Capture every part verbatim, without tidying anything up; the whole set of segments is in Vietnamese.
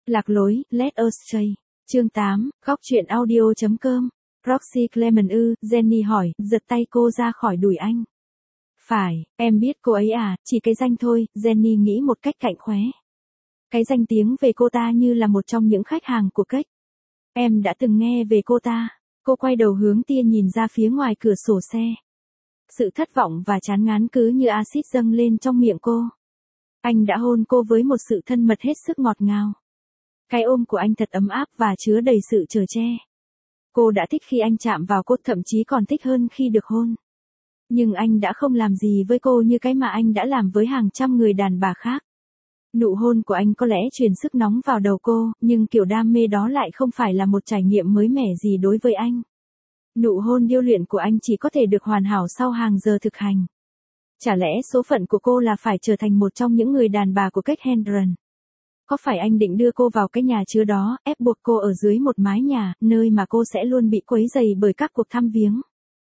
Lạc lối, let us stray. Chương tám, góc truyện audio chấm com. Roxy Clement ư, Jenny hỏi, giật tay cô ra khỏi đùi anh. Phải, em biết cô ấy à, chỉ cái danh thôi, Jenny nghĩ một cách cạnh khóe. Cái danh tiếng về cô ta như là một trong những khách hàng của Cách. Em đã từng nghe về cô ta. Cô quay đầu hướng tia nhìn ra phía ngoài cửa sổ xe. Sự thất vọng và chán ngán cứ như axit dâng lên trong miệng cô. Anh đã hôn cô với một sự thân mật hết sức ngọt ngào. Cái ôm của anh thật ấm áp và chứa đầy sự chở che. Cô đã thích khi anh chạm vào cô, thậm chí còn thích hơn khi được hôn. Nhưng anh đã không làm gì với cô như cái mà anh đã làm với hàng trăm người đàn bà khác. Nụ hôn của anh có lẽ truyền sức nóng vào đầu cô, nhưng kiểu đam mê đó lại không phải là một trải nghiệm mới mẻ gì đối với anh. Nụ hôn điêu luyện của anh chỉ có thể được hoàn hảo sau hàng giờ thực hành. Chả lẽ số phận của cô là phải trở thành một trong những người đàn bà của Cách Hendren? Có phải anh định đưa cô vào cái nhà chứa đó, ép buộc cô ở dưới một mái nhà, nơi mà cô sẽ luôn bị quấy rầy bởi các cuộc thăm viếng?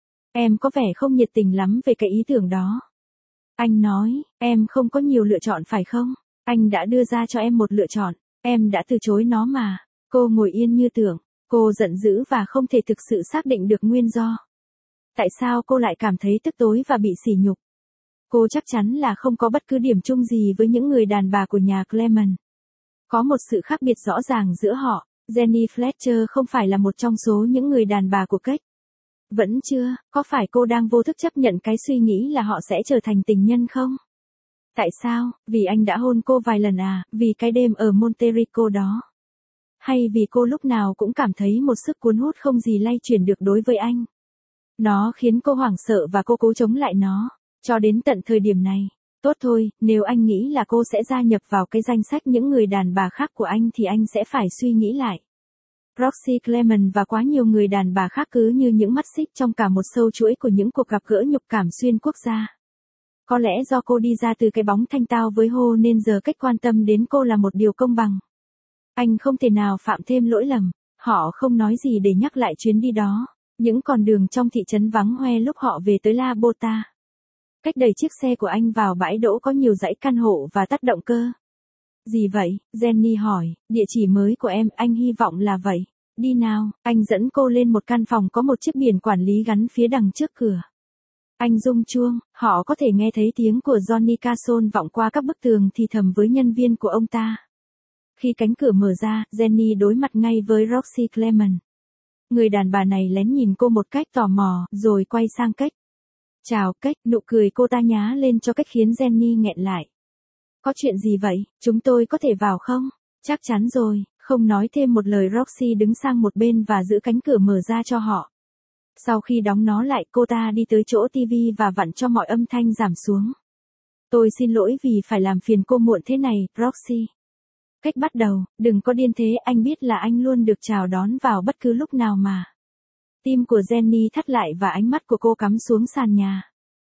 Em có vẻ không nhiệt tình lắm về cái ý tưởng đó. Anh nói, em không có nhiều lựa chọn phải không? Anh đã đưa ra cho em một lựa chọn, em đã từ chối nó mà. Cô ngồi yên như tưởng, cô giận dữ và không thể thực sự xác định được nguyên do. Tại sao cô lại cảm thấy tức tối và bị sỉ nhục? Cô chắc chắn là không có bất cứ điểm chung gì với những người đàn bà của nhà Clement. Có một sự khác biệt rõ ràng giữa họ, Jenny Fletcher không phải là một trong số những người đàn bà của Cách. Vẫn chưa, có phải cô đang vô thức chấp nhận cái suy nghĩ là họ sẽ trở thành tình nhân không? Tại sao? Vì anh đã hôn cô vài lần à, vì cái đêm ở Monterico đó. Hay vì cô lúc nào cũng cảm thấy một sức cuốn hút không gì lay chuyển được đối với anh. Nó khiến cô hoảng sợ và cô cố chống lại nó, cho đến tận thời điểm này. Tốt thôi, nếu anh nghĩ là cô sẽ gia nhập vào cái danh sách những người đàn bà khác của anh thì anh sẽ phải suy nghĩ lại. Roxy Clement và quá nhiều người đàn bà khác cứ như những mắt xích trong cả một sâu chuỗi của những cuộc gặp gỡ nhục cảm xuyên quốc gia. Có lẽ do cô đi ra từ cái bóng thanh tao với Hồ nên giờ Cách quan tâm đến cô là một điều công bằng. Anh không thể nào phạm thêm lỗi lầm. Họ không nói gì để nhắc lại chuyến đi đó. Những con đường trong thị trấn vắng hoe lúc họ về tới La Bota. Cách đẩy chiếc xe của anh vào bãi đỗ có nhiều dãy căn hộ và tắt động cơ. Gì vậy? Jenny hỏi, địa chỉ mới của em, anh hy vọng là vậy. Đi nào, anh dẫn cô lên một căn phòng có một chiếc biển quản lý gắn phía đằng trước cửa. Anh rung chuông, họ có thể nghe thấy tiếng của Johnny Carson vọng qua các bức tường thì thầm với nhân viên của ông ta. Khi cánh cửa mở ra, Jenny đối mặt ngay với Roxy Clement. Người đàn bà này lén nhìn cô một cách tò mò, rồi quay sang Cách. Chào Cách, nụ cười cô ta nhá lên cho Cách khiến Jenny nghẹn lại. Có chuyện gì vậy, chúng tôi có thể vào không? Chắc chắn rồi, không nói thêm một lời Roxy đứng sang một bên và giữ cánh cửa mở ra cho họ. Sau khi đóng nó lại, cô ta đi tới chỗ tivi và vặn cho mọi âm thanh giảm xuống. Tôi xin lỗi vì phải làm phiền cô muộn thế này, Roxy. Cách bắt đầu, đừng có điên thế, anh biết là anh luôn được chào đón vào bất cứ lúc nào mà. Tim của Jenny thắt lại và ánh mắt của cô cắm xuống sàn nhà.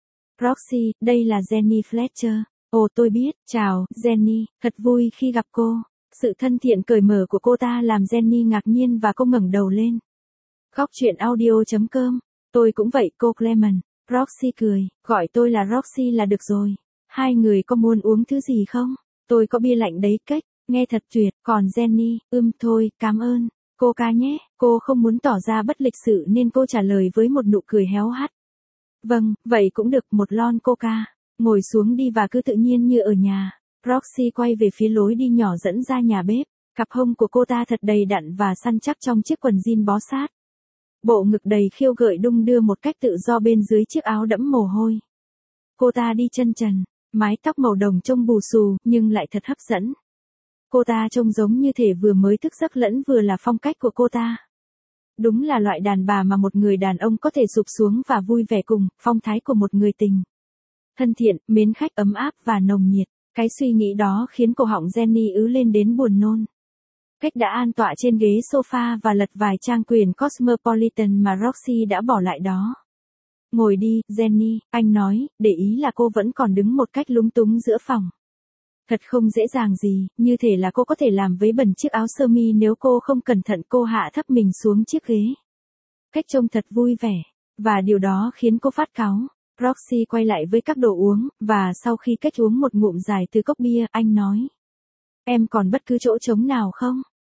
Roxy, đây là Jenny Fletcher. Ồ tôi biết, chào, Jenny, thật vui khi gặp cô. Sự thân thiện cởi mở của cô ta làm Jenny ngạc nhiên và cô ngẩng đầu lên. Góc truyện audio chấm com. Tôi cũng vậy cô Clement. Roxy cười, gọi tôi là Roxy là được rồi. Hai người có muốn uống thứ gì không? Tôi có bia lạnh đấy Cách. Nghe thật tuyệt, còn Jenny, ưm thôi, cảm ơn. Coca nhé, cô không muốn tỏ ra bất lịch sự nên cô trả lời với một nụ cười héo hắt. Vâng, vậy cũng được, một lon Coca. Ngồi xuống đi và cứ tự nhiên như ở nhà. Roxy quay về phía lối đi nhỏ dẫn ra nhà bếp. Cặp hông của cô ta thật đầy đặn và săn chắc trong chiếc quần jean bó sát. Bộ ngực đầy khiêu gợi đung đưa một cách tự do bên dưới chiếc áo đẫm mồ hôi. Cô ta đi chân trần, mái tóc màu đồng trông bù xù nhưng lại thật hấp dẫn. Cô ta trông giống như thể vừa mới thức giấc lẫn vừa là phong cách của cô ta. Đúng là loại đàn bà mà một người đàn ông có thể sụp xuống và vui vẻ cùng, phong thái của một người tình. Thân thiện, mến khách, ấm áp và nồng nhiệt. Cái suy nghĩ đó khiến cổ họng Jenny ứ lên đến buồn nôn. Cách đã an tọa trên ghế sofa và lật vài trang quyền Cosmopolitan mà Roxy đã bỏ lại đó. Ngồi đi, Jenny, anh nói, để ý là cô vẫn còn đứng một cách lúng túng giữa phòng. Thật không dễ dàng gì, như thể là cô có thể làm vấy bẩn chiếc áo sơ mi nếu cô không cẩn thận. Cô hạ thấp mình xuống chiếc ghế. Cách trông thật vui vẻ, và điều đó khiến cô phát cáu. Roxy quay lại với các đồ uống, và sau khi Cách uống một ngụm dài từ cốc bia, anh nói. Em còn bất cứ chỗ trống nào không?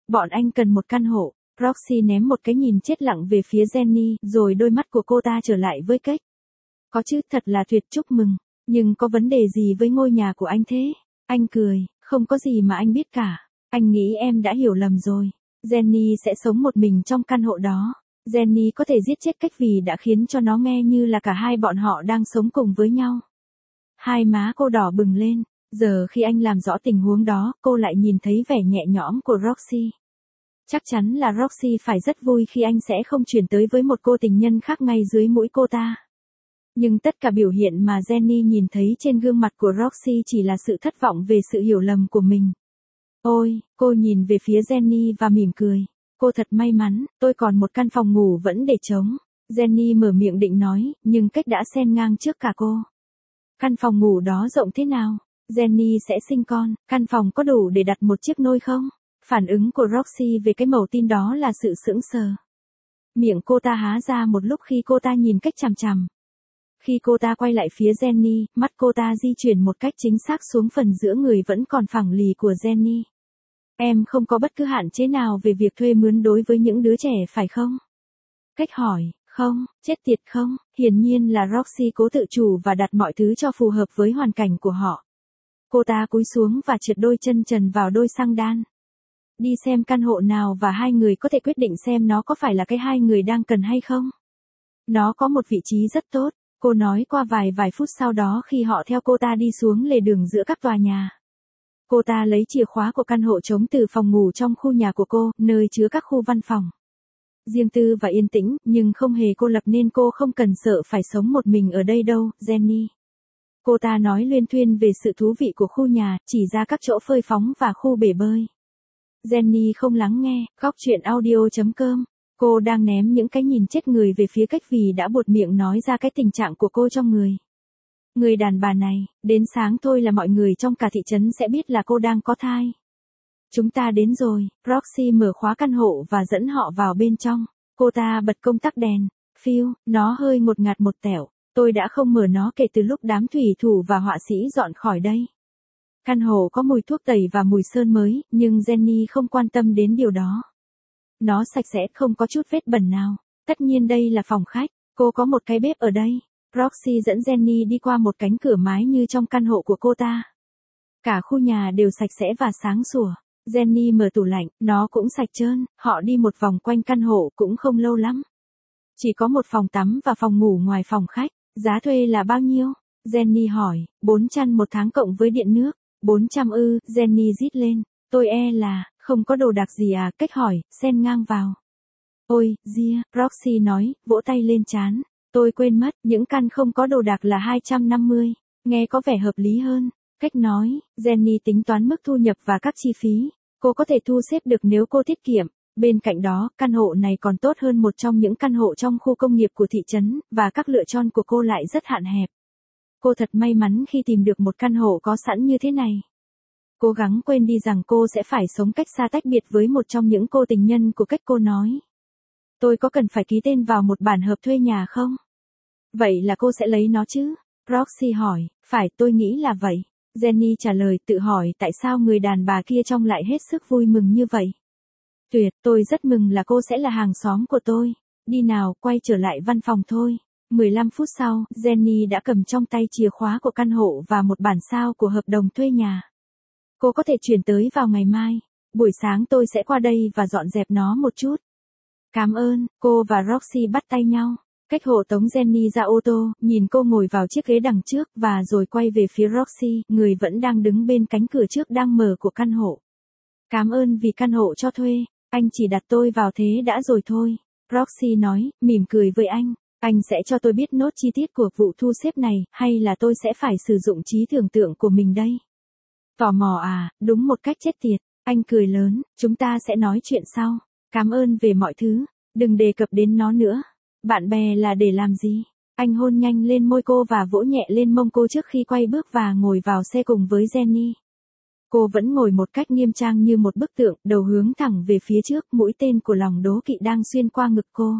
Bọn anh cần một căn hộ. Roxy ném một cái nhìn chết lặng về phía Jenny, rồi đôi mắt của cô ta trở lại với Cách. Có chứ, thật là tuyệt, chúc mừng. Nhưng có vấn đề gì với ngôi nhà của anh thế? Anh cười, không có gì mà anh biết cả. Anh nghĩ em đã hiểu lầm rồi. Jenny sẽ sống một mình trong căn hộ đó. Jenny có thể giết chết Cách vì đã khiến cho nó nghe như là cả hai bọn họ đang sống cùng với nhau. Hai má cô đỏ bừng lên. Giờ khi anh làm rõ tình huống đó, cô lại nhìn thấy vẻ nhẹ nhõm của Roxy. Chắc chắn là Roxy phải rất vui khi anh sẽ không chuyển tới với một cô tình nhân khác ngay dưới mũi cô ta. Nhưng tất cả biểu hiện mà Jenny nhìn thấy trên gương mặt của Roxy chỉ là sự thất vọng về sự hiểu lầm của mình. Ôi, cô nhìn về phía Jenny và mỉm cười. Cô thật may mắn, tôi còn một căn phòng ngủ vẫn để trống. Jenny mở miệng định nói, nhưng Cách đã xen ngang trước cả cô. Căn phòng ngủ đó rộng thế nào? Jenny sẽ sinh con, căn phòng có đủ để đặt một chiếc nôi không? Phản ứng của Roxy về cái mẩu tin đó là sự sững sờ. Miệng cô ta há ra một lúc khi cô ta nhìn Cách chằm chằm. Khi cô ta quay lại phía Jenny, mắt cô ta di chuyển một cách chính xác xuống phần giữa người vẫn còn phẳng lì của Jenny. Em không có bất cứ hạn chế nào về việc thuê mướn đối với những đứa trẻ phải không? Cách hỏi, không, chết tiệt không, hiển nhiên là Roxy cố tự chủ và đặt mọi thứ cho phù hợp với hoàn cảnh của họ. Cô ta cúi xuống và trượt đôi chân trần vào đôi xăng đan. Đi xem căn hộ nào và hai người có thể quyết định xem nó có phải là cái hai người đang cần hay không. Nó có một vị trí rất tốt, cô nói qua vài vài phút sau đó khi họ theo cô ta đi xuống lề đường giữa các tòa nhà. Cô ta lấy chìa khóa của căn hộ trống từ phòng ngủ trong khu nhà của cô, nơi chứa các khu văn phòng. Riêng tư và yên tĩnh, nhưng không hề cô lập nên cô không cần sợ phải sống một mình ở đây đâu, Jenny. Cô ta nói luyên thuyên về sự thú vị của khu nhà, chỉ ra các chỗ phơi phóng và khu bể bơi. Jenny không lắng nghe, góc chuyện audio chấm com. Cô đang ném những cái nhìn chết người về phía Cách vì đã buột miệng nói ra cái tình trạng của cô trong người. Người đàn bà này, đến sáng thôi là mọi người trong cả thị trấn sẽ biết là cô đang có thai. Chúng ta đến rồi, Roxy mở khóa căn hộ và dẫn họ vào bên trong. Cô ta bật công tắc đèn. Phiêu, nó hơi ngột ngạt một tẻo. Tôi đã không mở nó kể từ lúc đám thủy thủ và họa sĩ dọn khỏi đây. Căn hộ có mùi thuốc tẩy và mùi sơn mới, nhưng Jenny không quan tâm đến điều đó. Nó sạch sẽ, không có chút vết bẩn nào. Tất nhiên đây là phòng khách, cô có một cái bếp ở đây. Roxy dẫn Jenny đi qua một cánh cửa mái như trong căn hộ của cô ta. Cả khu nhà đều sạch sẽ và sáng sủa. Jenny mở tủ lạnh, nó cũng sạch trơn. Họ đi một vòng quanh căn hộ cũng không lâu lắm. Chỉ có một phòng tắm và phòng ngủ ngoài phòng khách. Giá thuê là bao nhiêu? Jenny hỏi. bốn trăm một tháng cộng với điện nước. bốn trăm ư, Jenny rít lên. Tôi e là, không có đồ đạc gì à? Cách hỏi, xen ngang vào. Ôi, Gia, Roxy nói, vỗ tay lên trán. Tôi quên mất, những căn không có đồ đạc là hai trăm năm mươi. Nghe có vẻ hợp lý hơn. Cách nói, Jenny tính toán mức thu nhập và các chi phí. Cô có thể thu xếp được nếu cô tiết kiệm. Bên cạnh đó, căn hộ này còn tốt hơn một trong những căn hộ trong khu công nghiệp của thị trấn, và các lựa chọn của cô lại rất hạn hẹp. Cô thật may mắn khi tìm được một căn hộ có sẵn như thế này. Cố gắng quên đi rằng cô sẽ phải sống cách xa tách biệt với một trong những cô tình nhân của Cách. Cô nói. Tôi có cần phải ký tên vào một bản hợp thuê nhà không? Vậy là cô sẽ lấy nó chứ? Roxy hỏi. Phải, tôi nghĩ là vậy. Jenny trả lời, tự hỏi tại sao người đàn bà kia trông lại hết sức vui mừng như vậy. Tuyệt, tôi rất mừng là cô sẽ là hàng xóm của tôi. Đi nào, quay trở lại văn phòng thôi. mười lăm phút sau, Jenny đã cầm trong tay chìa khóa của căn hộ và một bản sao của hợp đồng thuê nhà. Cô có thể chuyển tới vào ngày mai. Buổi sáng tôi sẽ qua đây và dọn dẹp nó một chút. Cảm ơn, cô và Roxy bắt tay nhau. Cách hộ tống Jenny ra ô tô, nhìn cô ngồi vào chiếc ghế đằng trước và rồi quay về phía Roxy, người vẫn đang đứng bên cánh cửa trước đang mở của căn hộ. Cảm ơn vì căn hộ cho thuê, anh chỉ đặt tôi vào thế đã rồi thôi. Roxy nói, mỉm cười với anh. Anh sẽ cho tôi biết nốt chi tiết của vụ thu xếp này, hay là tôi sẽ phải sử dụng trí tưởng tượng của mình đây? Tò mò à, đúng một cách chết tiệt. Anh cười lớn, chúng ta sẽ nói chuyện sau. Cảm ơn về mọi thứ, đừng đề cập đến nó nữa. Bạn bè là để làm gì? Anh hôn nhanh lên môi cô và vỗ nhẹ lên mông cô trước khi quay bước và ngồi vào xe cùng với Jenny. Cô vẫn ngồi một cách nghiêm trang như một bức tượng, đầu hướng thẳng về phía trước, mũi tên của lòng đố kỵ đang xuyên qua ngực cô.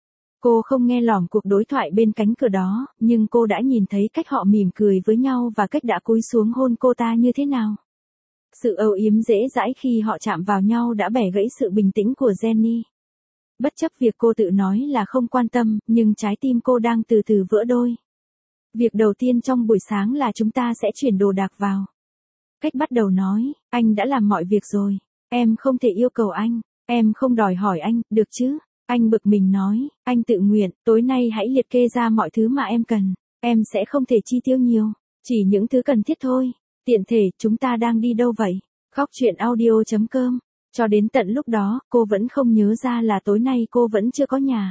Cô không nghe lỏm cuộc đối thoại bên cánh cửa đó, nhưng cô đã nhìn thấy cách họ mỉm cười với nhau và cách đã cúi xuống hôn cô ta như thế nào. Sự âu yếm dễ dãi khi họ chạm vào nhau đã bẻ gãy sự bình tĩnh của Jenny. Bất chấp việc cô tự nói là không quan tâm, nhưng trái tim cô đang từ từ vỡ đôi. Việc đầu tiên trong buổi sáng là chúng ta sẽ chuyển đồ đạc vào. Cách bắt đầu nói, anh đã làm mọi việc rồi. Em không thể yêu cầu anh. Em không đòi hỏi anh, được chứ? Anh bực mình nói, anh tự nguyện, tối nay hãy liệt kê ra mọi thứ mà em cần. Em sẽ không thể chi tiêu nhiều, chỉ những thứ cần thiết thôi. Tiện thể, chúng ta đang đi đâu vậy? Khóc chuyện audio chấm com. Cho đến tận lúc đó, cô vẫn không nhớ ra là tối nay cô vẫn chưa có nhà.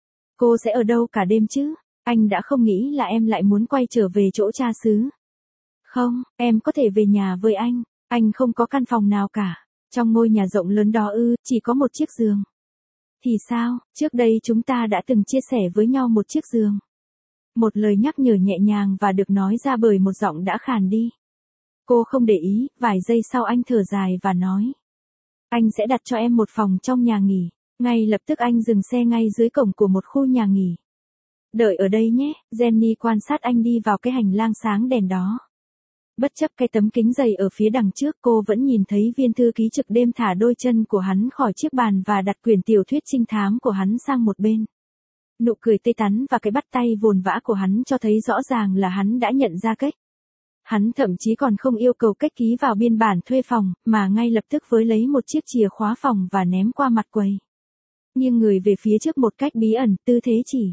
Cô sẽ ở đâu cả đêm chứ? Anh đã không nghĩ là em lại muốn quay trở về chỗ cha xứ. Không, em có thể về nhà với anh. Anh không có căn phòng nào cả. Trong ngôi nhà rộng lớn đó ư, chỉ có một chiếc giường. Thì sao, trước đây chúng ta đã từng chia sẻ với nhau một chiếc giường. Một lời nhắc nhở nhẹ nhàng và được nói ra bởi một giọng đã khàn đi. Cô không để ý, vài giây sau anh thở dài và nói. Anh sẽ đặt cho em một phòng trong nhà nghỉ. Ngay lập tức anh dừng xe ngay dưới cổng của một khu nhà nghỉ. Đợi ở đây nhé, Jenny quan sát anh đi vào cái hành lang sáng đèn đó. Bất chấp cái tấm kính dày ở phía đằng trước, cô vẫn nhìn thấy viên thư ký trực đêm thả đôi chân của hắn khỏi chiếc bàn và đặt quyển tiểu thuyết trinh thám của hắn sang một bên. Nụ cười tươi tắn và cái bắt tay vồn vã của hắn cho thấy rõ ràng là hắn đã nhận ra cách. Hắn thậm chí còn không yêu cầu cách ký vào biên bản thuê phòng, mà ngay lập tức với lấy một chiếc chìa khóa phòng và ném qua mặt quầy. Nghiêng người về phía trước một cách bí ẩn, tư thế chỉ.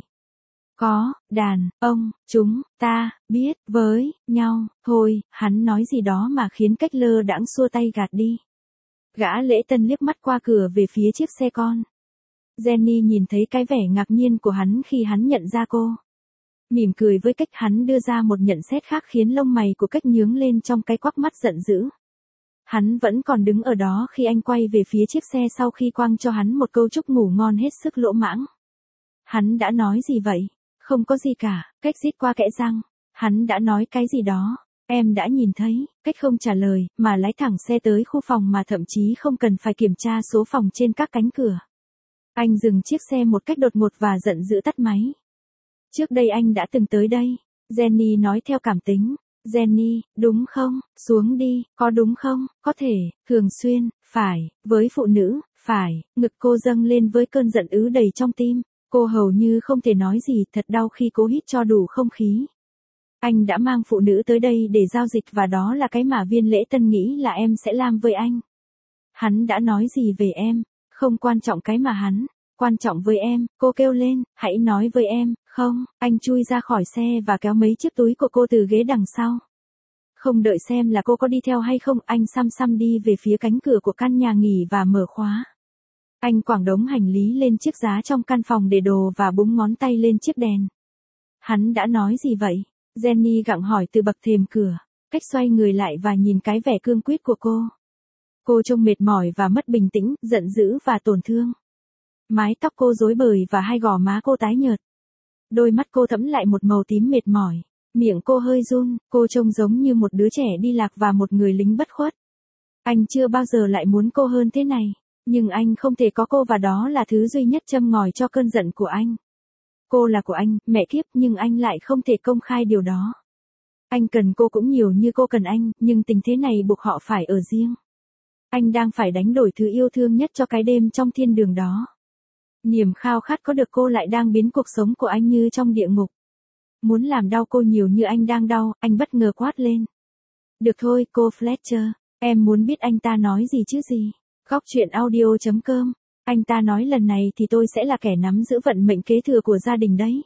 Có, đàn, ông, chúng, ta, biết, với, nhau, thôi, hắn nói gì đó mà khiến cách lơ đãng xua tay gạt đi. Gã lễ tân liếc mắt qua cửa về phía chiếc xe con. Jenny nhìn thấy cái vẻ ngạc nhiên của hắn khi hắn nhận ra cô. Mỉm cười với cách hắn đưa ra một nhận xét khác khiến lông mày của cách nhướng lên trong cái quắc mắt giận dữ. Hắn vẫn còn đứng ở đó khi anh quay về phía chiếc xe sau khi quăng cho hắn một câu chúc ngủ ngon hết sức lỗ mãng. Hắn đã nói gì vậy? Không có gì cả, cách rít qua kẽ răng. Hắn đã nói cái gì đó. Em đã nhìn thấy, cách không trả lời, mà lái thẳng xe tới khu phòng mà thậm chí không cần phải kiểm tra số phòng trên các cánh cửa. Anh dừng chiếc xe một cách đột ngột và giận dữ tắt máy. Trước đây anh đã từng tới đây. Jenny nói theo cảm tính. Jenny, đúng không? Xuống đi, có đúng không? Có thể, thường xuyên, phải, với phụ nữ, phải. Ngực cô dâng lên với cơn giận ứ đầy trong tim. Cô hầu như không thể nói gì, thật đau khi cố hít cho đủ không khí. Anh đã mang phụ nữ tới đây để giao dịch và đó là cái mà viên lễ tân nghĩ là em sẽ làm với anh. Hắn đã nói gì về em? Không quan trọng cái mà hắn. Quan trọng với em, cô kêu lên, hãy nói với em, không, anh chui ra khỏi xe và kéo mấy chiếc túi của cô từ ghế đằng sau. Không đợi xem là cô có đi theo hay không, anh xăm xăm đi về phía cánh cửa của căn nhà nghỉ và mở khóa. Anh quẳng đống hành lý lên chiếc giá trong căn phòng để đồ và búng ngón tay lên chiếc đèn. Hắn đã nói gì vậy? Jenny gặng hỏi từ bậc thềm cửa. Cách xoay người lại và nhìn cái vẻ cương quyết của cô. Cô trông mệt mỏi và mất bình tĩnh, giận dữ và tổn thương. Mái tóc cô rối bời và hai gò má cô tái nhợt. Đôi mắt cô thẫm lại một màu tím mệt mỏi. Miệng cô hơi run, cô trông giống như một đứa trẻ đi lạc và một người lính bất khuất. Anh chưa bao giờ lại muốn cô hơn thế này. Nhưng anh không thể có cô và đó là thứ duy nhất châm ngòi cho cơn giận của anh. Cô là của anh, mẹ kiếp, nhưng anh lại không thể công khai điều đó. Anh cần cô cũng nhiều như cô cần anh, nhưng tình thế này buộc họ phải ở riêng. Anh đang phải đánh đổi thứ yêu thương nhất cho cái đêm trong thiên đường đó. Niềm khao khát có được cô lại đang biến cuộc sống của anh như trong địa ngục. Muốn làm đau cô nhiều như anh đang đau, anh bất ngờ quát lên. Được thôi, cô Fletcher, em muốn biết anh ta nói gì chứ gì? Khóc chuyện audio chấm com. Anh ta nói lần này thì tôi sẽ là kẻ nắm giữ vận mệnh kế thừa của gia đình đấy.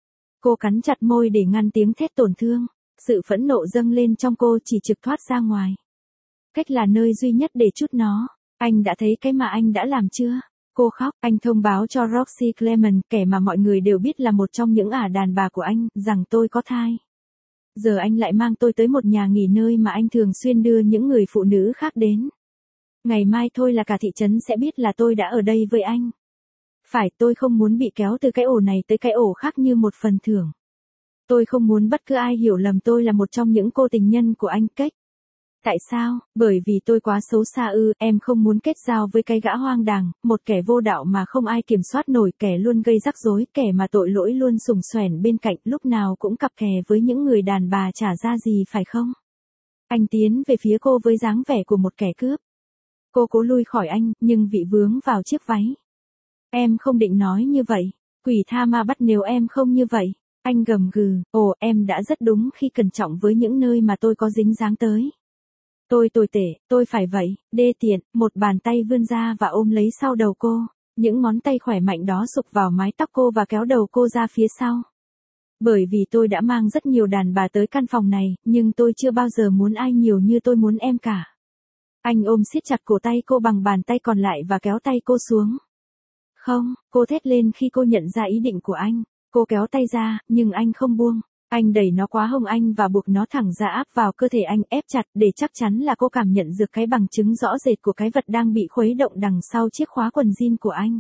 Cô cắn chặt môi để ngăn tiếng thét tổn thương. Sự phẫn nộ dâng lên trong cô chỉ trực thoát ra ngoài. Cách là nơi duy nhất để trút nó. Anh đã thấy cái mà anh đã làm chưa? Cô khóc, anh thông báo cho Roxy Clement, kẻ mà mọi người đều biết là một trong những ả đàn bà của anh, rằng tôi có thai. Giờ anh lại mang tôi tới một nhà nghỉ nơi mà anh thường xuyên đưa những người phụ nữ khác đến. Ngày mai thôi là cả thị trấn sẽ biết là tôi đã ở đây với anh. Phải, tôi không muốn bị kéo từ cái ổ này tới cái ổ khác như một phần thưởng. Tôi không muốn bất cứ ai hiểu lầm tôi là một trong những cô tình nhân của anh Cách. Tại sao? Bởi vì tôi quá xấu xa ư, em không muốn kết giao với cái gã hoang đàng, một kẻ vô đạo mà không ai kiểm soát nổi, kẻ luôn gây rắc rối, kẻ mà tội lỗi luôn sùng xoèn bên cạnh, lúc nào cũng cặp kè với những người đàn bà trả ra gì phải không? Anh tiến về phía cô với dáng vẻ của một kẻ cướp. Cô cố lui khỏi anh, nhưng bị vướng vào chiếc váy. Em không định nói như vậy. Quỷ tha ma bắt nếu em không như vậy. Anh gầm gừ, ồ em đã rất đúng khi cẩn trọng với những nơi mà tôi có dính dáng tới. Tôi tồi tệ, tôi phải vậy, đê tiện, một bàn tay vươn ra và ôm lấy sau đầu cô. Những ngón tay khỏe mạnh đó sục vào mái tóc cô và kéo đầu cô ra phía sau. Bởi vì tôi đã mang rất nhiều đàn bà tới căn phòng này, nhưng tôi chưa bao giờ muốn ai nhiều như tôi muốn em cả. Anh ôm siết chặt cổ tay cô bằng bàn tay còn lại và kéo tay cô xuống. Không, cô thét lên khi cô nhận ra ý định của anh. Cô kéo tay ra, nhưng anh không buông. Anh đẩy nó qua hông anh và buộc nó thẳng ra áp vào cơ thể anh, ép chặt để chắc chắn là cô cảm nhận được cái bằng chứng rõ rệt của cái vật đang bị khuấy động đằng sau chiếc khóa quần jean của anh.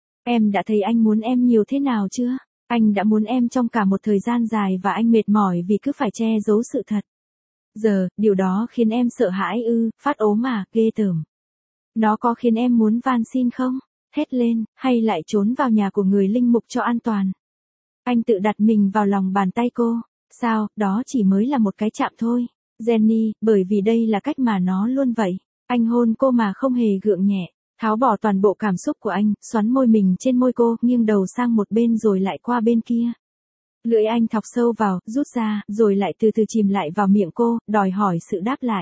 Em đã thấy anh muốn em nhiều thế nào chưa? Anh đã muốn em trong cả một thời gian dài và anh mệt mỏi vì cứ phải che giấu sự thật. Giờ, điều đó khiến em sợ hãi ư, phát ốm à, ghê tởm. Nó có khiến em muốn van xin không? Hét lên, hay lại trốn vào nhà của người linh mục cho an toàn? Anh tự đặt mình vào lòng bàn tay cô. Sao, đó chỉ mới là một cái chạm thôi. Jenny, bởi vì đây là cách mà nó luôn vậy. Anh hôn cô mà không hề gượng nhẹ. Tháo bỏ toàn bộ cảm xúc của anh, xoắn môi mình trên môi cô, nghiêng đầu sang một bên rồi lại qua bên kia. Lưỡi anh thọc sâu vào, rút ra, rồi lại từ từ chìm lại vào miệng cô, đòi hỏi sự đáp lại.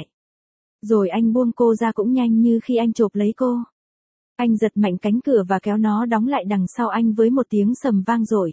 Rồi anh buông cô ra cũng nhanh như khi anh chộp lấy cô. Anh giật mạnh cánh cửa và kéo nó đóng lại đằng sau anh với một tiếng sầm vang dội.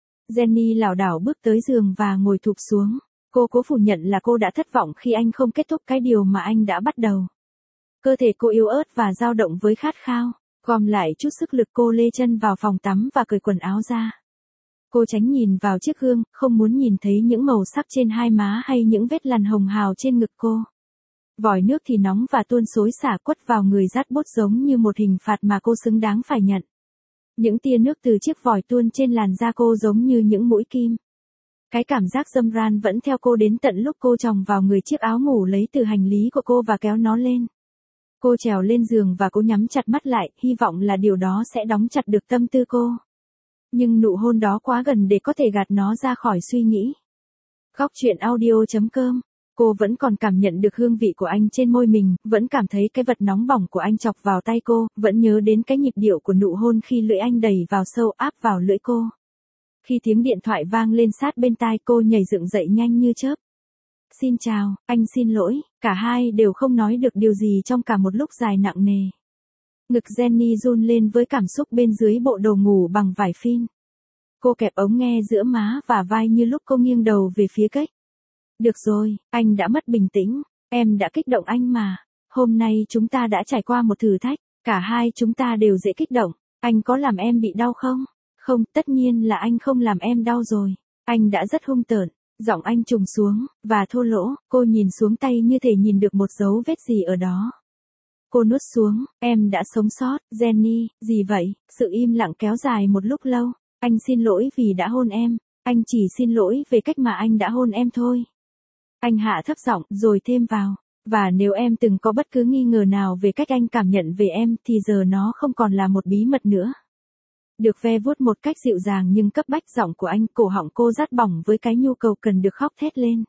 Jenny lảo đảo bước tới giường và ngồi thụp xuống. Cô cố phủ nhận là cô đã thất vọng khi anh không kết thúc cái điều mà anh đã bắt đầu. Cơ thể cô yếu ớt và dao động với khát khao. Gom lại chút sức lực cô lê chân vào phòng tắm và cởi quần áo ra. Cô tránh nhìn vào chiếc gương, không muốn nhìn thấy những màu sắc trên hai má hay những vết lằn hồng hào trên ngực cô. Vòi nước thì nóng và tuôn xối xả quất vào người rát bút giống như một hình phạt mà cô xứng đáng phải nhận. Những tia nước từ chiếc vòi tuôn trên làn da cô giống như những mũi kim. Cái cảm giác dâm ran vẫn theo cô đến tận lúc cô chồng vào người chiếc áo ngủ lấy từ hành lý của cô và kéo nó lên. Cô trèo lên giường và cô nhắm chặt mắt lại, hy vọng là điều đó sẽ đóng chặt được tâm tư cô. Nhưng nụ hôn đó quá gần để có thể gạt nó ra khỏi suy nghĩ. Góc truyện audio chấm com. Cô vẫn còn cảm nhận được hương vị của anh trên môi mình, vẫn cảm thấy cái vật nóng bỏng của anh chọc vào tay cô, vẫn nhớ đến cái nhịp điệu của nụ hôn khi lưỡi anh đẩy vào sâu áp vào lưỡi cô. Khi tiếng điện thoại vang lên sát bên tai cô nhảy dựng dậy nhanh như chớp. Xin chào, anh xin lỗi, cả hai đều không nói được điều gì trong cả một lúc dài nặng nề. Ngực Jenny run lên với cảm xúc bên dưới bộ đồ ngủ bằng vải phin. Cô kẹp ống nghe giữa má và vai như lúc cô nghiêng đầu về phía cách. Được rồi, anh đã mất bình tĩnh, em đã kích động anh mà. Hôm nay chúng ta đã trải qua một thử thách, cả hai chúng ta đều dễ kích động. Anh có làm em bị đau không? Không, tất nhiên là anh không làm em đau rồi. Anh đã rất hung tợn, giọng anh trùng xuống, và thô lỗ, cô nhìn xuống tay như thể nhìn được một dấu vết gì ở đó. Cô nuốt xuống, em đã sống sót, Jenny, gì vậy? Sự im lặng kéo dài một lúc lâu. Anh xin lỗi vì đã hôn em, anh chỉ xin lỗi về cách mà anh đã hôn em thôi. Anh hạ thấp giọng, rồi thêm vào, và nếu em từng có bất cứ nghi ngờ nào về cách anh cảm nhận về em thì giờ nó không còn là một bí mật nữa. Được ve vuốt một cách dịu dàng nhưng cấp bách giọng của anh, cổ họng cô rát bỏng với cái nhu cầu cần được khóc thét lên.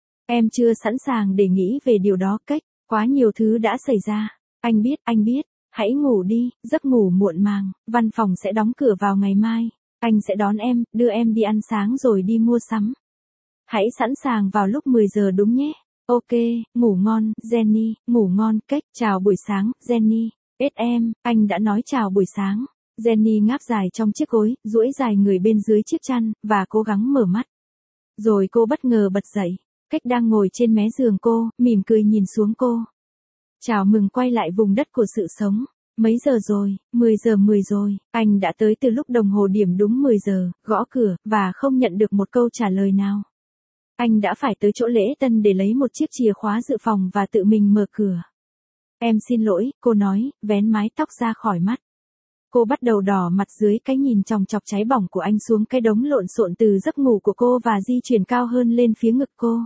Em chưa sẵn sàng để nghĩ về điều đó cách, quá nhiều thứ đã xảy ra. Anh biết, anh biết, hãy ngủ đi, giấc ngủ muộn màng, văn phòng sẽ đóng cửa vào ngày mai. Anh sẽ đón em, đưa em đi ăn sáng rồi đi mua sắm. Hãy sẵn sàng vào lúc mười giờ đúng nhé. Ok, ngủ ngon, Jenny, ngủ ngon, cách, chào buổi sáng, Jenny. Ết em, anh đã nói chào buổi sáng. Jenny ngáp dài trong chiếc gối, duỗi dài người bên dưới chiếc chăn, và cố gắng mở mắt. Rồi cô bất ngờ bật dậy. Cách đang ngồi trên mé giường cô, mỉm cười nhìn xuống cô. Chào mừng quay lại vùng đất của sự sống. Mấy giờ rồi? mười giờ mười rồi. Anh đã tới từ lúc đồng hồ điểm đúng mười giờ, gõ cửa, và không nhận được một câu trả lời nào. Anh đã phải tới chỗ lễ tân để lấy một chiếc chìa khóa dự phòng và tự mình mở cửa. Em xin lỗi, cô nói, vén mái tóc ra khỏi mắt. Cô bắt đầu đỏ mặt dưới cái nhìn chòng chọc cháy bỏng của anh xuống cái đống lộn xộn từ giấc ngủ của cô và di chuyển cao hơn lên phía ngực cô.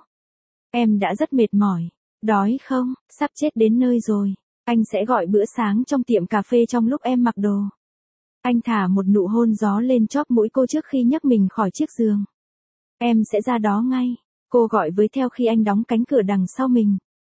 Em đã rất mệt mỏi. Đói không? Sắp chết đến nơi rồi. Anh sẽ gọi bữa sáng trong tiệm cà phê trong lúc em mặc đồ. Anh thả một nụ hôn gió lên chóp mũi cô trước khi nhấc mình khỏi chiếc giường. Em sẽ ra đó ngay. Cô gọi với theo khi anh đóng cánh cửa đằng sau mình.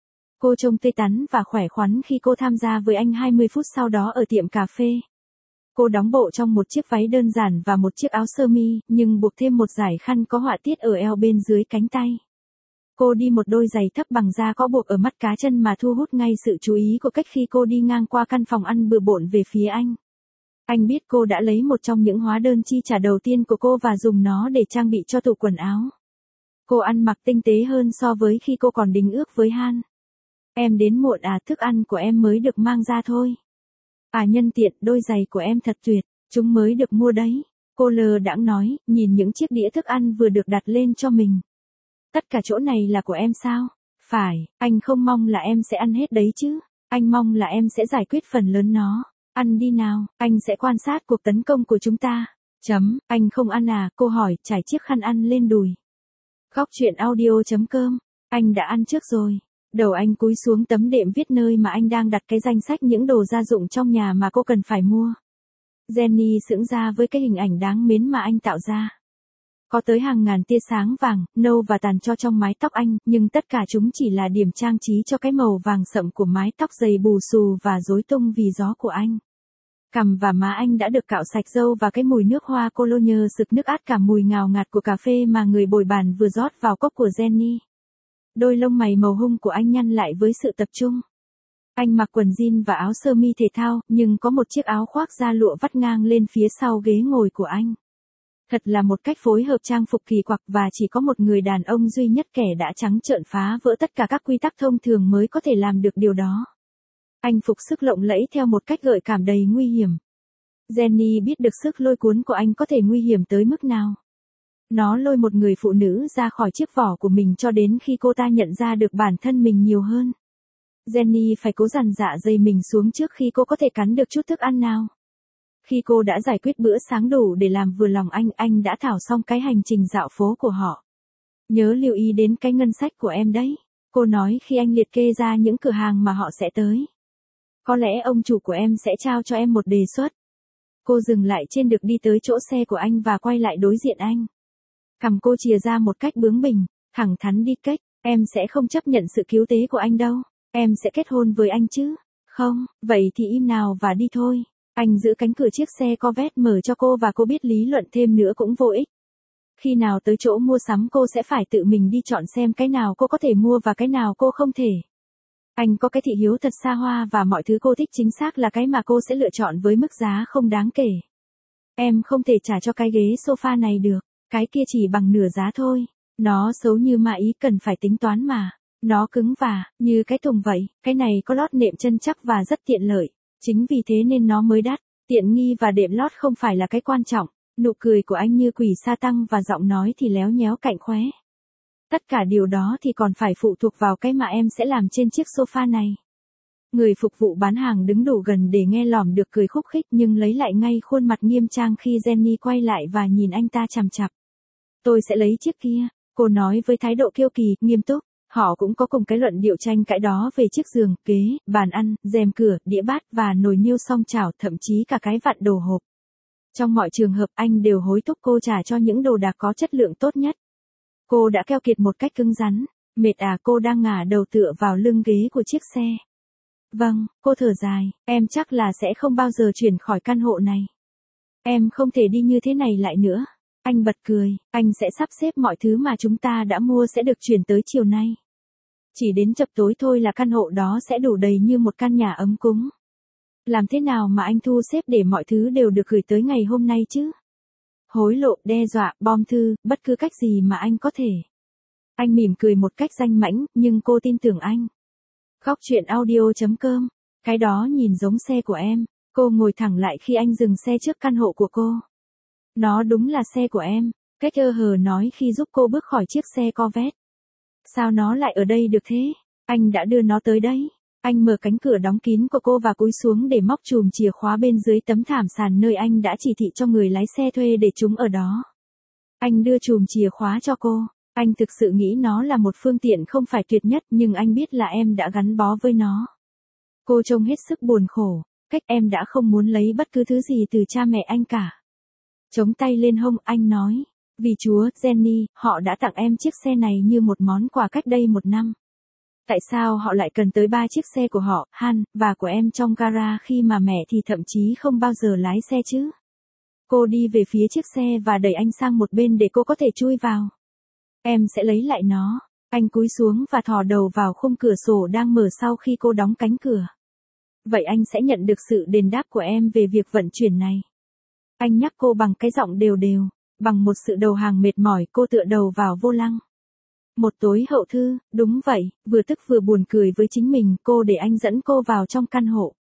Cô trông tươi tắn và khỏe khoắn khi cô tham gia với anh hai mươi phút sau đó ở tiệm cà phê. Cô đóng bộ trong một chiếc váy đơn giản và một chiếc áo sơ mi, nhưng buộc thêm một dải khăn có họa tiết ở eo bên dưới cánh tay. Cô đi một đôi giày thấp bằng da có buộc ở mắt cá chân mà thu hút ngay sự chú ý của cách khi cô đi ngang qua căn phòng ăn bừa bộn về phía anh. Anh biết cô đã lấy một trong những hóa đơn chi trả đầu tiên của cô và dùng nó để trang bị cho tủ quần áo. Cô ăn mặc tinh tế hơn so với khi cô còn đính ước với Han. Em đến muộn à, thức ăn của em mới được mang ra thôi. À nhân tiện, đôi giày của em thật tuyệt, chúng mới được mua đấy. Cô lờ đãng nói, nhìn những chiếc đĩa thức ăn vừa được đặt lên cho mình. Tất cả chỗ này là của em sao? Phải, anh không mong là em sẽ ăn hết đấy chứ. Anh mong là em sẽ giải quyết phần lớn nó. Ăn đi nào, anh sẽ quan sát cuộc tấn công của chúng ta. Chấm, anh không ăn à, cô hỏi, trải chiếc khăn ăn lên đùi. Góc chuyện audio chấm com, anh đã ăn trước rồi. Đầu anh cúi xuống tấm đệm viết nơi mà anh đang đặt cái danh sách những đồ gia dụng trong nhà mà cô cần phải mua. Jenny sững ra với cái hình ảnh đáng mến mà anh tạo ra. Có tới hàng ngàn tia sáng vàng, nâu và tàn cho trong mái tóc anh, nhưng tất cả chúng chỉ là điểm trang trí cho cái màu vàng sậm của mái tóc dày bù xù và rối tung vì gió của anh. Cằm và má anh đã được cạo sạch râu và cái mùi nước hoa cologne sực nước át cả mùi ngào ngạt của cà phê mà người bồi bàn vừa rót vào cốc của Jenny. Đôi lông mày màu hung của anh nhăn lại với sự tập trung. Anh mặc quần jean và áo sơ mi thể thao, nhưng có một chiếc áo khoác da lụa vắt ngang lên phía sau ghế ngồi của anh. Thật là một cách phối hợp trang phục kỳ quặc và chỉ có một người đàn ông duy nhất kẻ đã trắng trợn phá vỡ tất cả các quy tắc thông thường mới có thể làm được điều đó. Anh phục sức lộng lẫy theo một cách gợi cảm đầy nguy hiểm. Jenny biết được sức lôi cuốn của anh có thể nguy hiểm tới mức nào. Nó lôi một người phụ nữ ra khỏi chiếc vỏ của mình cho đến khi cô ta nhận ra được bản thân mình nhiều hơn. Jenny phải cố dằn dạ dày mình xuống trước khi cô có thể cắn được chút thức ăn nào. Khi cô đã giải quyết bữa sáng đủ để làm vừa lòng anh, anh đã thảo xong cái hành trình dạo phố của họ. Nhớ lưu ý đến cái ngân sách của em đấy, cô nói khi anh liệt kê ra những cửa hàng mà họ sẽ tới. Có lẽ ông chủ của em sẽ trao cho em một đề xuất. Cô dừng lại trên được đi tới chỗ xe của anh và quay lại đối diện anh. Cằm cô chìa ra một cách bướng bỉnh, thẳng thắn đi cách, em sẽ không chấp nhận sự cứu tế của anh đâu, em sẽ kết hôn với anh chứ, không, vậy thì im nào và đi thôi. Anh giữ cánh cửa chiếc xe Corvette mở cho cô và cô biết lý luận thêm nữa cũng vô ích. Khi nào tới chỗ mua sắm cô sẽ phải tự mình đi chọn xem cái nào cô có thể mua và cái nào cô không thể. Anh có cái thị hiếu thật xa hoa và mọi thứ cô thích chính xác là cái mà cô sẽ lựa chọn với mức giá không đáng kể. Em không thể trả cho cái ghế sofa này được, cái kia chỉ bằng nửa giá thôi. Nó xấu như ma ý cần phải tính toán mà. Nó cứng và, như cái tùng vậy, cái này có lót nệm chân chắc và rất tiện lợi. Chính vì thế nên nó mới đắt, tiện nghi và đệm lót không phải là cái quan trọng. Nụ cười của anh như quỷ sa tăng và giọng nói thì léo nhéo cạnh khóe. Tất cả điều đó thì còn phải phụ thuộc vào cái mà em sẽ làm trên chiếc sofa này. Người phục vụ bán hàng đứng đủ gần để nghe lỏm được cười khúc khích nhưng lấy lại ngay khuôn mặt nghiêm trang khi Jenny quay lại và nhìn anh ta chằm chằm. Tôi sẽ lấy chiếc kia, cô nói với thái độ kiêu kỳ, nghiêm túc. Họ cũng có cùng cái luận điệu tranh cãi đó về chiếc giường, ghế, bàn ăn, rèm cửa, đĩa bát và nồi niêu song chảo, thậm chí cả cái vặn đồ hộp. Trong mọi trường hợp anh đều hối thúc cô trả cho những đồ đạc có chất lượng tốt nhất. Cô đã keo kiệt một cách cứng rắn. Mệt à, cô đang ngả đầu tựa vào lưng ghế của chiếc xe. Vâng, cô thở dài, em chắc là sẽ không bao giờ chuyển khỏi căn hộ này. Em không thể đi như thế này lại nữa. Anh bật cười, anh sẽ sắp xếp mọi thứ mà chúng ta đã mua sẽ được chuyển tới chiều nay. Chỉ đến chập tối thôi là căn hộ đó sẽ đủ đầy như một căn nhà ấm cúng. Làm thế nào mà anh thu xếp để mọi thứ đều được gửi tới ngày hôm nay chứ? Hối lộ, đe dọa, bom thư, bất cứ cách gì mà anh có thể. Anh mỉm cười một cách danh mãnh, nhưng cô tin tưởng anh. Góc chuyện audio chấm com, cái đó nhìn giống xe của em. Cô ngồi thẳng lại khi anh dừng xe trước căn hộ của cô. Nó đúng là xe của em, cách ơ hờ nói khi giúp cô bước khỏi chiếc xe Corvette. Sao nó lại ở đây được thế? Anh đã đưa nó tới đây. Anh mở cánh cửa đóng kín của cô và cúi xuống để móc chùm chìa khóa bên dưới tấm thảm sàn nơi anh đã chỉ thị cho người lái xe thuê để chúng ở đó. Anh đưa chùm chìa khóa cho cô. Anh thực sự nghĩ nó là một phương tiện không phải tuyệt nhất nhưng anh biết là em đã gắn bó với nó. Cô trông hết sức buồn khổ. Cách em đã không muốn lấy bất cứ thứ gì từ cha mẹ anh cả. Chống tay lên hông, anh nói. Vì Chúa, Jenny, họ đã tặng em chiếc xe này như một món quà cách đây một năm. Tại sao họ lại cần tới ba chiếc xe của họ, Han, và của em trong gara khi mà mẹ thì thậm chí không bao giờ lái xe chứ? Cô đi về phía chiếc xe và đẩy anh sang một bên để cô có thể chui vào. Em sẽ lấy lại nó. Anh cúi xuống và thò đầu vào khung cửa sổ đang mở sau khi cô đóng cánh cửa. Vậy anh sẽ nhận được sự đền đáp của em về việc vận chuyển này. Anh nhắc cô bằng cái giọng đều đều, bằng một sự đầu hàng mệt mỏi cô tựa đầu vào vô lăng. Một tối hậu thư, đúng vậy, vừa tức vừa buồn cười với chính mình, cô để anh dẫn cô vào trong căn hộ.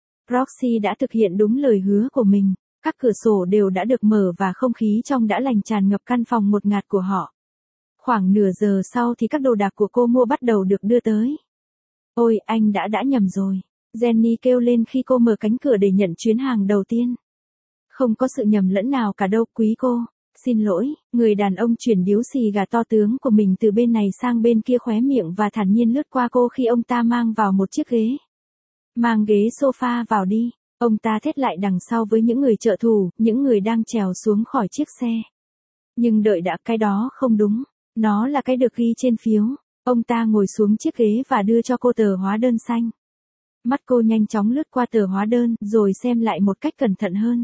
Roxy đã thực hiện đúng lời hứa của mình, các cửa sổ đều đã được mở và không khí trong đã lành tràn ngập căn phòng ngột ngạt của họ. Khoảng nửa giờ sau thì các đồ đạc của cô mua bắt đầu được đưa tới. Ôi, anh đã đã nhầm rồi. Jenny kêu lên khi cô mở cánh cửa để nhận chuyến hàng đầu tiên. Không có sự nhầm lẫn nào cả đâu, quý cô. Xin lỗi, người đàn ông chuyển điếu xì gà to tướng của mình từ bên này sang bên kia khóe miệng và thản nhiên lướt qua cô khi ông ta mang vào một chiếc ghế. Mang ghế sofa vào đi. Ông ta thét lại đằng sau với những người trợ thủ, những người đang trèo xuống khỏi chiếc xe. Nhưng đợi đã, cái đó không đúng. Nó là cái được ghi trên phiếu. Ông ta ngồi xuống chiếc ghế và đưa cho cô tờ hóa đơn xanh. Mắt cô nhanh chóng lướt qua tờ hóa đơn, rồi xem lại một cách cẩn thận hơn.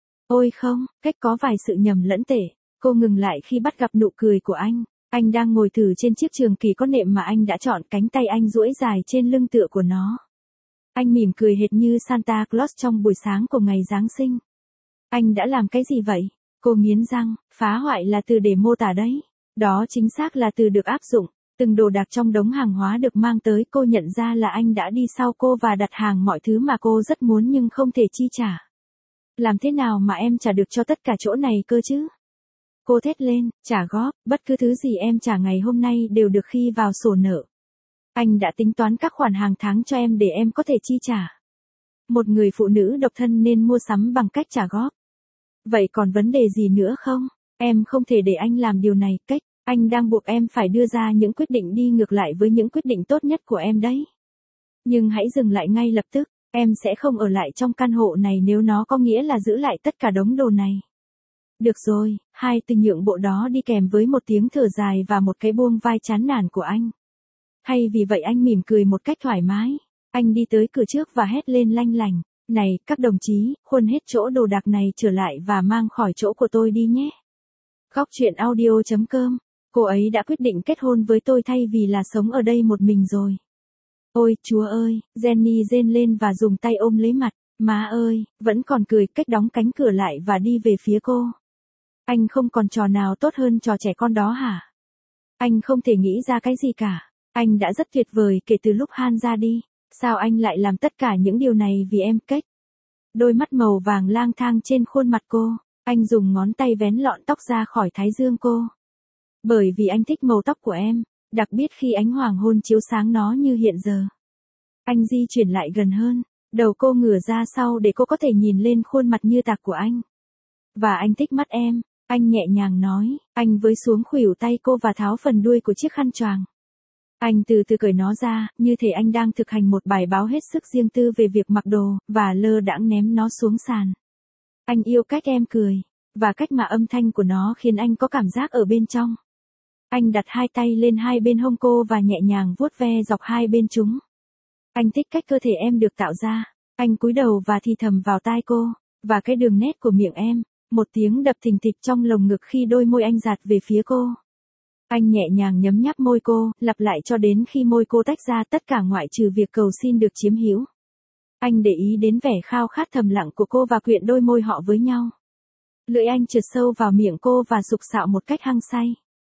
Ôi không, cách có vài sự nhầm lẫn tệ. Cô ngừng lại khi bắt gặp nụ cười của anh. Anh đang ngồi thử trên chiếc trường kỳ có nệm mà anh đã chọn, cánh tay anh duỗi dài trên lưng tựa của nó. Anh mỉm cười hệt như Santa Claus trong buổi sáng của ngày Giáng sinh. Anh đã làm cái gì vậy? Cô nghiến răng, phá hoại là từ để mô tả đấy. Đó chính xác là từ được áp dụng. Từng đồ đạc trong đống hàng hóa được mang tới, cô nhận ra là anh đã đi sau cô và đặt hàng mọi thứ mà cô rất muốn nhưng không thể chi trả. Làm thế nào mà em trả được cho tất cả chỗ này cơ chứ? Cô thét lên, trả góp, bất cứ thứ gì em trả ngày hôm nay đều được ghi vào sổ nợ. Anh đã tính toán các khoản hàng tháng cho em để em có thể chi trả. Một người phụ nữ độc thân nên mua sắm bằng cách trả góp. Vậy còn vấn đề gì nữa không? Em không thể để anh làm điều này, cách. Anh đang buộc em phải đưa ra những quyết định đi ngược lại với những quyết định tốt nhất của em đấy. Nhưng hãy dừng lại ngay lập tức, em sẽ không ở lại trong căn hộ này nếu nó có nghĩa là giữ lại tất cả đống đồ này. Được rồi, hai từ nhượng bộ đó đi kèm với một tiếng thở dài và một cái buông vai chán nản của anh. Hay vì vậy anh mỉm cười một cách thoải mái. Anh đi tới cửa trước và hét lên lanh lành. Này, các đồng chí, khuân hết chỗ đồ đạc này trở lại và mang khỏi chỗ của tôi đi nhé. Góc truyện audio chấm com. Cô ấy đã quyết định kết hôn với tôi thay vì là sống ở đây một mình rồi. Ôi, Chúa ơi, Jenny rên lên và dùng tay ôm lấy mặt. Má ơi, vẫn còn cười, cách đóng cánh cửa lại và đi về phía cô. Anh không còn trò nào tốt hơn trò trẻ con đó hả? Anh không thể nghĩ ra cái gì cả. Anh đã rất tuyệt vời kể từ lúc Han ra đi. Sao anh lại làm tất cả những điều này vì em, cách? Đôi mắt màu vàng lang thang trên khuôn mặt cô. Anh dùng ngón tay vén lọn tóc ra khỏi thái dương cô. Bởi vì anh thích màu tóc của em, đặc biệt khi ánh hoàng hôn chiếu sáng nó như hiện giờ. Anh di chuyển lại gần hơn, đầu cô ngửa ra sau để cô có thể nhìn lên khuôn mặt như tạc của anh. Và anh thích mắt em, anh nhẹ nhàng nói, anh với xuống khuỷu tay cô và tháo phần đuôi của chiếc khăn choàng. Anh từ từ cởi nó ra, như thể anh đang thực hành một bài báo hết sức riêng tư về việc mặc đồ, và lơ đãng ném nó xuống sàn. Anh yêu cách em cười, và cách mà âm thanh của nó khiến anh có cảm giác ở bên trong. Anh đặt hai tay lên hai bên hông cô và nhẹ nhàng vuốt ve dọc hai bên chúng. Anh thích cách cơ thể em được tạo ra. Anh cúi đầu và thì thầm vào tai cô, và cái đường nét của miệng em, một tiếng đập thình thịch trong lồng ngực khi đôi môi anh dạt về phía cô. Anh nhẹ nhàng nhấm nháp môi cô, lặp lại cho đến khi môi cô tách ra tất cả ngoại trừ việc cầu xin được chiếm hữu. Anh để ý đến vẻ khao khát thầm lặng của cô và quyện đôi môi họ với nhau. Lưỡi anh trượt sâu vào miệng cô và sục sạo một cách hăng say.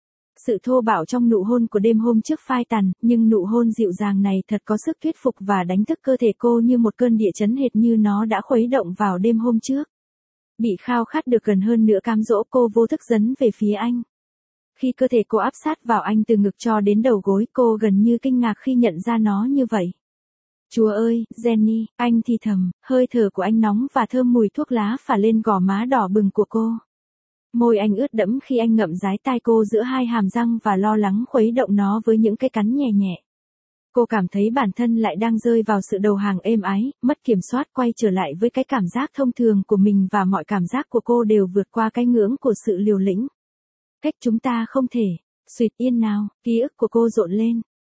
Sự thô bạo trong nụ hôn của đêm hôm trước phai tàn, nhưng nụ hôn dịu dàng này thật có sức thuyết phục và đánh thức cơ thể cô như một cơn địa chấn hệt như nó đã khuấy động vào đêm hôm trước. Bị khao khát được gần hơn nữa cám dỗ, cô vô thức dấn về phía anh. Khi cơ thể cô áp sát vào anh từ ngực cho đến đầu gối, cô gần như kinh ngạc khi nhận ra nó như vậy. Chúa ơi, Jenny, anh thì thầm, hơi thở của anh nóng và thơm mùi thuốc lá phả lên gò má đỏ bừng của cô. Môi anh ướt đẫm khi anh ngậm dái tai cô giữa hai hàm răng và lo lắng khuấy động nó với những cái cắn nhẹ nhẹ. Cô cảm thấy bản thân lại đang rơi vào sự đầu hàng êm ái, mất kiểm soát, quay trở lại với cái cảm giác thông thường của mình và mọi cảm giác của cô đều vượt qua cái ngưỡng của sự liều lĩnh. Cách chúng ta không thể, suýt yên nào, ký ức của cô rộn lên.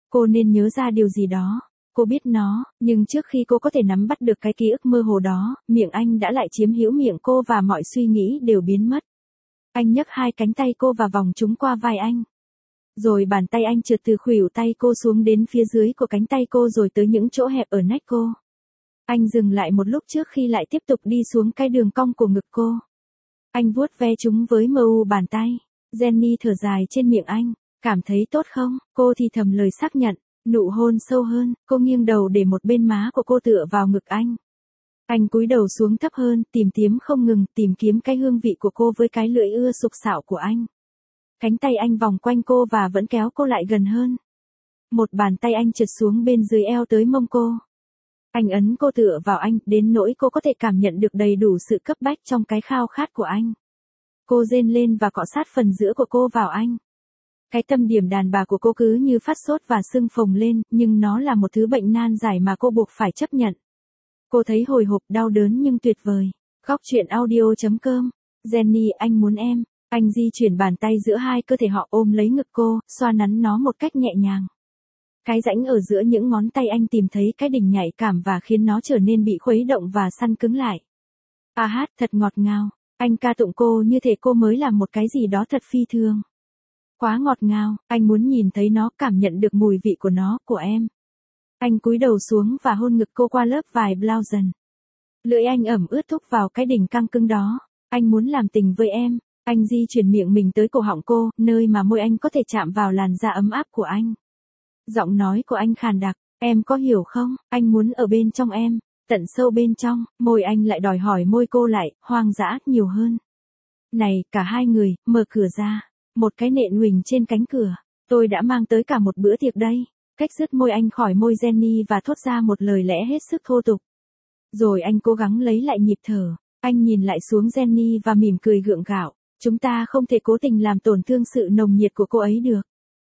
Cô nên nhớ ra điều gì đó. Cô biết nó, nhưng trước khi cô có thể nắm bắt được cái ký ức mơ hồ đó, miệng anh đã lại chiếm hữu miệng cô và mọi suy nghĩ đều biến mất. Anh nhấc hai cánh tay cô và vòng chúng qua vai anh. Rồi bàn tay anh trượt từ khuỷu tay cô xuống đến phía dưới của cánh tay cô rồi tới những chỗ hẹp ở nách cô. Anh dừng lại một lúc trước khi lại tiếp tục đi xuống cái đường cong của ngực cô. Anh vuốt ve chúng với mờ u bàn tay. Jenny thở dài trên miệng anh. Cảm thấy tốt không? Cô thì thầm lời xác nhận. Nụ hôn sâu hơn, cô nghiêng đầu để một bên má của cô tựa vào ngực anh. Anh cúi đầu xuống thấp hơn, tìm kiếm không ngừng, tìm kiếm cái hương vị của cô với cái lưỡi ưa sục sạo của anh. Cánh tay anh vòng quanh cô và vẫn kéo cô lại gần hơn. Một bàn tay anh trượt xuống bên dưới eo tới mông cô. Anh ấn cô tựa vào anh, đến nỗi cô có thể cảm nhận được đầy đủ sự cấp bách trong cái khao khát của anh. Cô rên lên và cọ sát phần giữa của cô vào anh. Cái tâm điểm đàn bà của cô cứ như phát sốt và sưng phồng lên, nhưng nó là một thứ bệnh nan giải mà cô buộc phải chấp nhận. Cô thấy hồi hộp, đau đớn nhưng tuyệt vời. Góc truyện audio chấm com. Jenny, anh muốn em. Anh di chuyển bàn tay giữa hai cơ thể họ ôm lấy ngực cô, xoa nắn nó một cách nhẹ nhàng. Cái rãnh ở giữa những ngón tay anh tìm thấy cái đỉnh nhạy cảm và khiến nó trở nên bị khuấy động và săn cứng lại. À hát, thật ngọt ngào. Anh ca tụng cô như thể cô mới làm một cái gì đó thật phi thường. Quá ngọt ngào, anh muốn nhìn thấy nó, cảm nhận được mùi vị của nó, của em. Anh cúi đầu xuống và hôn ngực cô qua lớp vải blouse dần. Lưỡi anh ẩm ướt thúc vào cái đỉnh căng cứng đó. Anh muốn làm tình với em. Anh di chuyển miệng mình tới cổ họng cô, nơi mà môi anh có thể chạm vào làn da ấm áp của anh. Giọng nói của anh khàn đặc, em có hiểu không, anh muốn ở bên trong em, tận sâu bên trong, môi anh lại đòi hỏi môi cô lại, hoang dã, nhiều hơn. Này, cả hai người, mở cửa ra. Một cái nện huỳnh trên cánh cửa. Tôi đã mang tới cả một bữa tiệc đây. Cách dứt môi anh khỏi môi Jenny và thốt ra một lời lẽ hết sức thô tục. Rồi anh cố gắng lấy lại nhịp thở. Anh nhìn lại xuống Jenny và mỉm cười gượng gạo. Chúng ta không thể cố tình làm tổn thương sự nồng nhiệt của cô ấy được.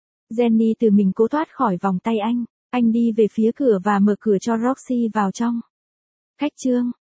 Jenny từ mình cố thoát khỏi vòng tay anh. Anh đi về phía cửa và mở cửa cho Roxy vào trong. Khách trương,